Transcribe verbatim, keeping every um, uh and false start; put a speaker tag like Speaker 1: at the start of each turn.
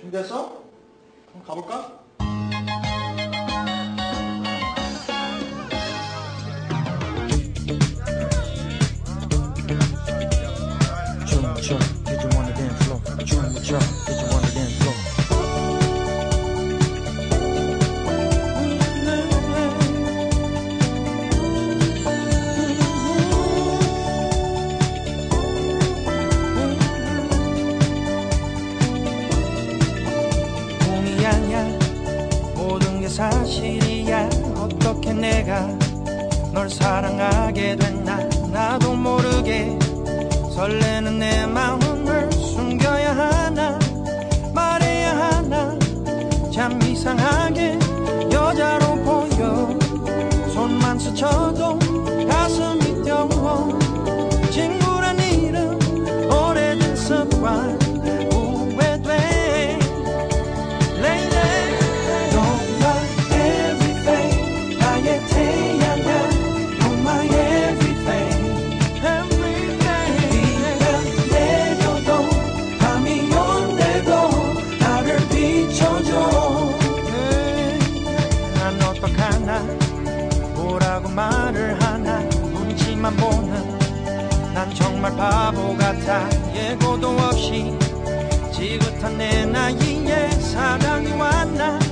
Speaker 1: 준비됐어? 그럼 가볼까?
Speaker 2: 춤, 춤, did you wanna dance slow? 춤, 춤, did you wanna dance slow? 꿈이 아니야, 모든 게 사실이야. 어떻게 내가 널 사랑하게 됐나 나도 모르게 설레는 내 마음을 숨겨야 하나 말해야 하나 참 이상하게 여자로 보여. 손만 스쳐도 가슴이 뛰어. 친구란 이름 오래된 습관 후회돼. Lady You're my everything 나의 태양아 You're my everything 뭐라고 말을 하나 눈치만 보는 난 정말 바보 같아. 예고도 없이 지긋한 내 나이에 사랑이 왔나